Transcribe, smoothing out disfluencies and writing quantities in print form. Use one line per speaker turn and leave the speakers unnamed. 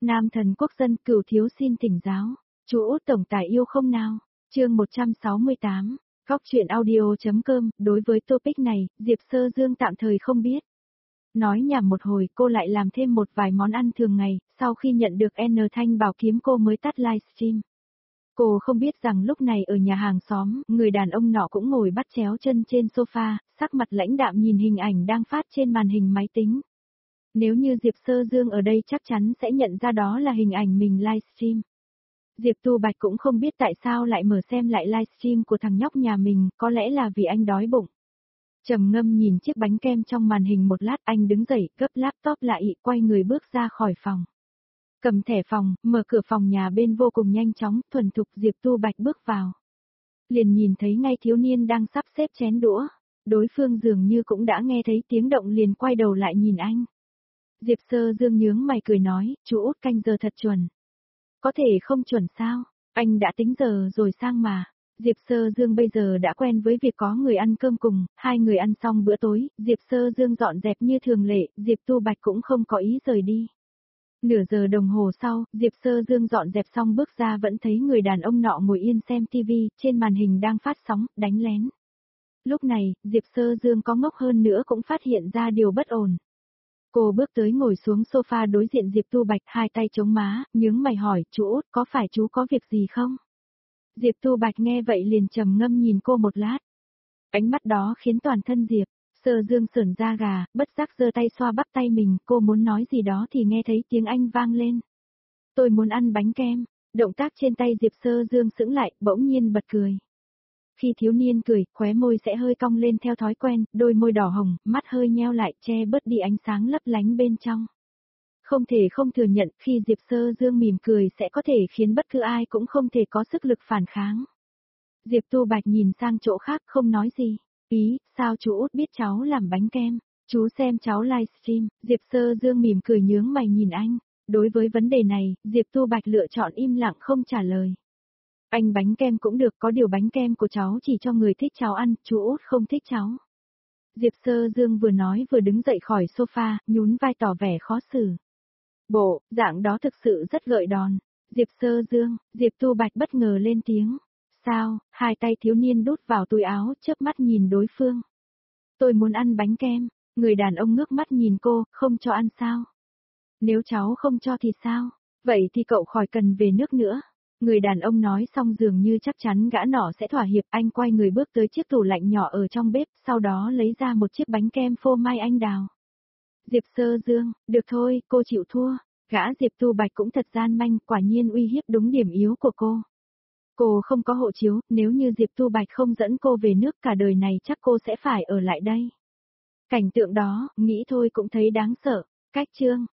Nam thần quốc dân Cửu thiếu xin thỉnh giáo. Chú Út tổng tài yêu không nào? Chương 168. Góc truyện audio.com. Đối với topic này, Diệp Sơ Dương tạm thời không biết. Nói nhảm một hồi, cô lại làm thêm một vài món ăn thường ngày, sau khi nhận được N Thanh bảo kiếm cô mới tắt livestream. Cô không biết rằng lúc này ở nhà hàng xóm, người đàn ông nọ cũng ngồi bắt chéo chân trên sofa, sắc mặt lãnh đạm nhìn hình ảnh đang phát trên màn hình máy tính. Nếu như Diệp Sơ Dương ở đây chắc chắn sẽ nhận ra đó là hình ảnh mình livestream. Diệp Tu Bạch cũng không biết tại sao lại mở xem lại livestream của thằng nhóc nhà mình, có lẽ là vì anh đói bụng. Trầm ngâm nhìn chiếc bánh kem trong màn hình một lát, anh đứng dậy, gấp laptop lại, quay người bước ra khỏi phòng. Cầm thẻ phòng, mở cửa phòng nhà bên vô cùng nhanh chóng, thuần thục. Diệp Tu Bạch bước vào. Liền nhìn thấy ngay thiếu niên đang sắp xếp chén đũa. Đối phương dường như cũng đã nghe thấy tiếng động liền quay đầu lại nhìn anh. Diệp Sơ Dương nhướng mày cười nói, chú Út canh giờ thật chuẩn. Có thể không chuẩn sao, anh đã tính giờ rồi sang mà. Diệp Sơ Dương bây giờ đã quen với việc có người ăn cơm cùng, hai người ăn xong bữa tối, Diệp Sơ Dương dọn dẹp như thường lệ, Diệp Tu Bạch cũng không có ý rời đi. Nửa giờ đồng hồ sau, Diệp Sơ Dương dọn dẹp xong bước ra vẫn thấy người đàn ông nọ ngồi yên xem TV, trên màn hình đang phát sóng, đánh lén. Lúc này, Diệp Sơ Dương có ngốc hơn nữa cũng phát hiện ra điều bất ổn. Cô bước tới ngồi xuống sofa đối diện Diệp Tu Bạch, hai tay chống má, nhướng mày hỏi, chú Út có phải chú có việc gì không? Diệp Tu Bạch nghe vậy liền trầm ngâm nhìn cô một lát. Ánh mắt đó khiến toàn thân Diệp Sơ Dương sởn da gà, bất giác giơ tay xoa bắp tay mình, cô muốn nói gì đó thì nghe thấy tiếng anh vang lên. Tôi muốn ăn bánh kem. Động tác trên tay Diệp Sơ Dương sững lại, bỗng nhiên bật cười. Khi thiếu niên cười, khóe môi sẽ hơi cong lên theo thói quen, đôi môi đỏ hồng, mắt hơi nheo lại, che bớt đi ánh sáng lấp lánh bên trong. Không thể không thừa nhận, khi Diệp Sơ Dương mỉm cười sẽ có thể khiến bất cứ ai cũng không thể có sức lực phản kháng. Diệp Tu Bạch nhìn sang chỗ khác không nói gì. Sao chú Út biết cháu làm bánh kem? Chú xem cháu livestream. Diệp Sơ Dương mỉm cười nhướng mày nhìn anh. Đối với vấn đề này, Diệp Tu Bạch lựa chọn im lặng không trả lời. Anh bánh kem cũng được, có điều bánh kem của cháu chỉ cho người thích cháu ăn, chú Út không thích cháu. Diệp Sơ Dương vừa nói vừa đứng dậy khỏi sofa, nhún vai tỏ vẻ khó xử. Bộ, dạng đó thực sự rất gợi đòn. Diệp Sơ Dương, Diệp Tu Bạch bất ngờ lên tiếng. Sao? Hai tay thiếu niên đút vào túi áo, chớp mắt nhìn đối phương. Tôi muốn ăn bánh kem. Người đàn ông ngước mắt nhìn cô, không cho ăn sao? Nếu cháu không cho thì sao? Vậy thì cậu khỏi cần về nước nữa. Người đàn ông nói xong dường như chắc chắn gã nọ sẽ thỏa hiệp, anh quay người bước tới chiếc tủ lạnh nhỏ ở trong bếp, sau đó lấy ra một chiếc bánh kem phô mai anh đào. Diệp Sơ Dương, được thôi, cô chịu thua. Gã Diệp Tu Bạch cũng thật gian manh, quả nhiên uy hiếp đúng điểm yếu của cô. Cô không có hộ chiếu, nếu như Diệp Tu Bạch không dẫn cô về nước cả đời này chắc cô sẽ phải ở lại đây. Cảnh tượng đó, nghĩ thôi cũng thấy đáng sợ. Cách chương